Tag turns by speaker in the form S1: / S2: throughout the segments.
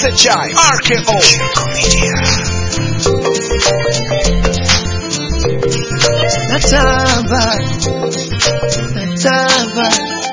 S1: SHI RKO Media.
S2: Natamba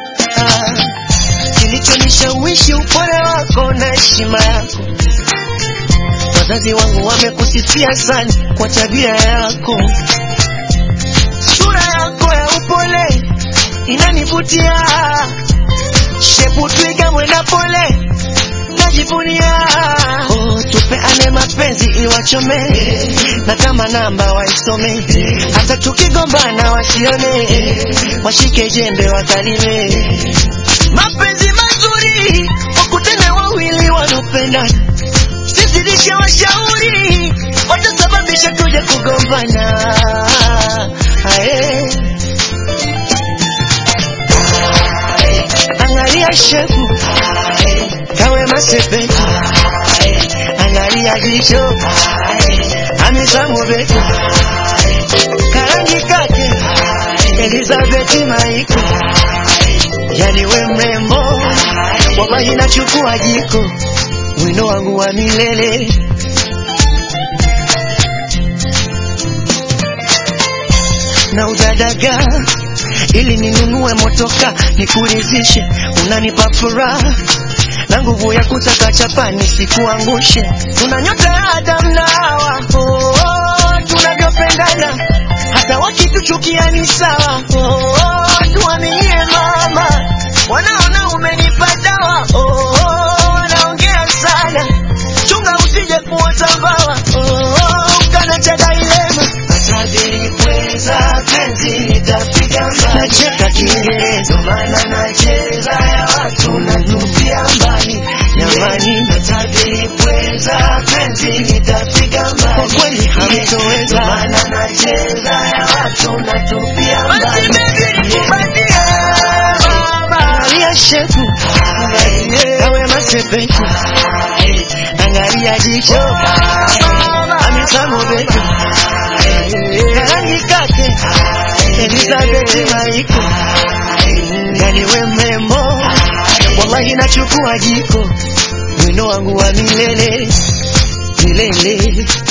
S2: kilichonishawishi upole wako na heshima yako. Wazazi wangu wamekusifia sana kwa tabia yako. Sura yako ya upole inanivutia. Shepu twiga mwenda pole najivunia. Tupeane mapenzi iwachome, na kama namba waisome. Hata tukigombana wasione, washike jembe wakalime. Mapenzi mazuri wakutane wawili wanopendana. Sizidishe washauri watasababisha tuje kugombana. Angalia shefu kawe masepetu, angalia jicho amisango betu, karangi kake Elizabeth Maiko. Yani we mrembo wabahi na chukua jiko, wino wangu wa milele. Na udadaga ili ninunue motoka nikuridhishe, unanipa furaha na nguvu ya kutaka chapani sikuangushe. Tuna nyota ya Adam na Hawa, tunavyopendana hata wakituchukia ni sawa. Tuaminie mama, wanaona umenipa dawa. Wanaongea sana, chunga usije kuota mbawa. Ukanacha dilema, atabipweza penzi nitapiga mbali. Nacheka Kiingereza maana nacheza ya watu natupia mbali. Nyamani atabipweza penzi nitapiga mbali. Kwa kweli hamtoweza maana nacheza ya watu natupia mbali. Angalia shefu kawe masepetu, angalia jicho amisango betu, karangi kake Elizabeth Maiko. Yani we mrembo wallahi nachukua jiko, wino wangu wa milele milele.